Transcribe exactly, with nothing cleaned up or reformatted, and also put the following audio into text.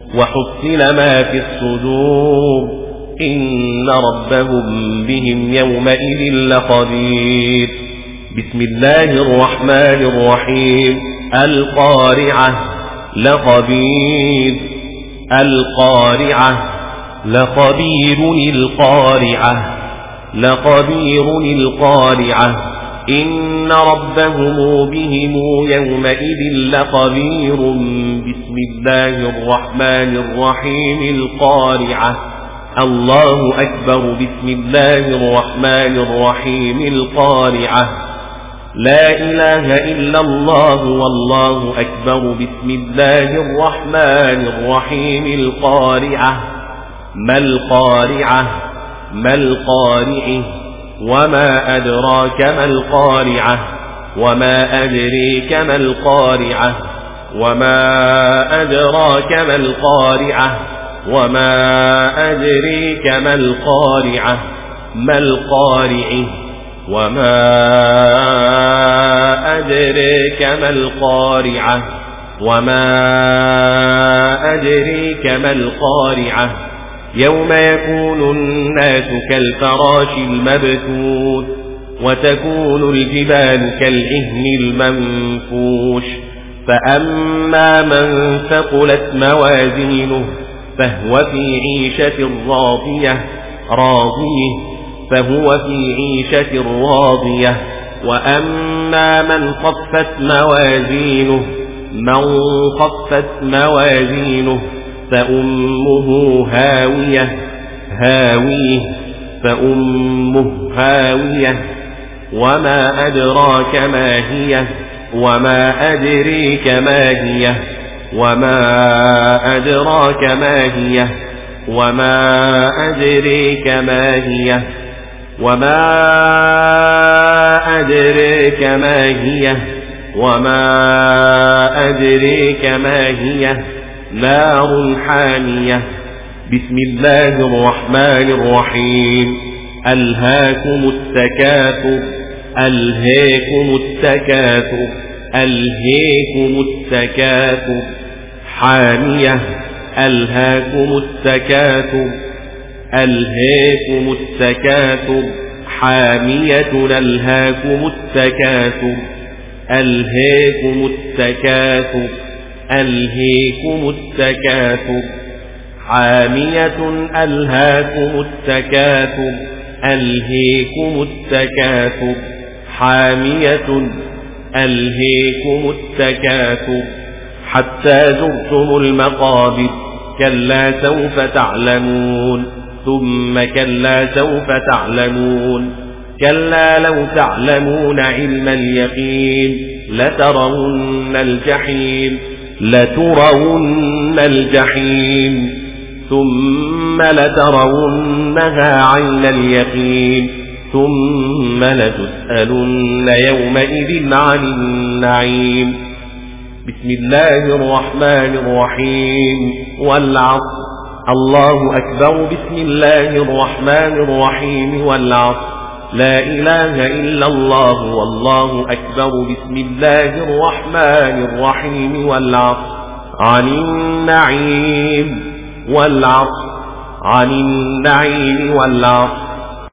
وحصل ما في الصدور إن ربهم بهم يومئذ لخبير. بسم الله الرحمن الرحيم. القارعة لخبير. القارعة لخبير. القارعة لخبير. القارعة إن ربهم بهم يومئذ لخبير. بسم الله الرحمن الرحيم. القارعة. الله أكبر. بسم الله الرحمن الرحيم. القارعة. لا إله إلا الله والله أكبر. بسم الله الرحمن الرحيم. القارعة. ما القارعة؟ ما القارعة؟ وما أدراك ما القارعة؟ وما أدريك ما القارعة؟ وما أدراك ما القارعة؟ وما أدريك ما القارعة؟ ما القارعة؟ وما أدريك ما القارعة؟ وما أدريك ما القارعة؟ يوم يكون الناس كالفراش المبثوث وتكون الجبال كالعهن المنفوش. فأما من ثقلت موازينه فهو في عيشة راضية. راضية فهو في عيشة راضية. وأما من خفت موازينه من خفت موازينه فأمه هاوية. هاوية فأمه هاوية. وما أدراك ما هي؟ وما أدريك ما هي؟ وما أدراك ما هي؟ وما أدريك ما هي؟ وما أدريك ما هي؟ وما أدريك ما هي؟ نار حامية. بسم الله الرحمن الرحيم. ألهاكم التكاثر. ألهاكم التكاثر. ألهاكم التكاثر. حامية. ألهاكم التكاثر. ألهاكم التكاثر. حامية. ألهاكم التكاثر. ألهاكم التكاثر. ألهاكم التكاثر. حامية. ألهاكم التكاثر. ألهاكم التكاثر. حامية. ألهاكم التكاثر حتى زرتم المقابر. كلا سوف تعلمون. ثم كلا سوف تعلمون. كلا لو تعلمون علم اليقين لترون الجحيم. لترون الجحيم ثم لترونها عين اليقين ثم لتسألن يومئذ عن النعيم. بسم الله الرحمن الرحيم. والعصر. الله أكبر. بسم الله الرحمن الرحيم. والعصر. لا إله إلا الله والله أكبر. بسم الله الرحمن الرحيم. والعصر. عن النعيم. والعصر. عن النعيم. والعصر.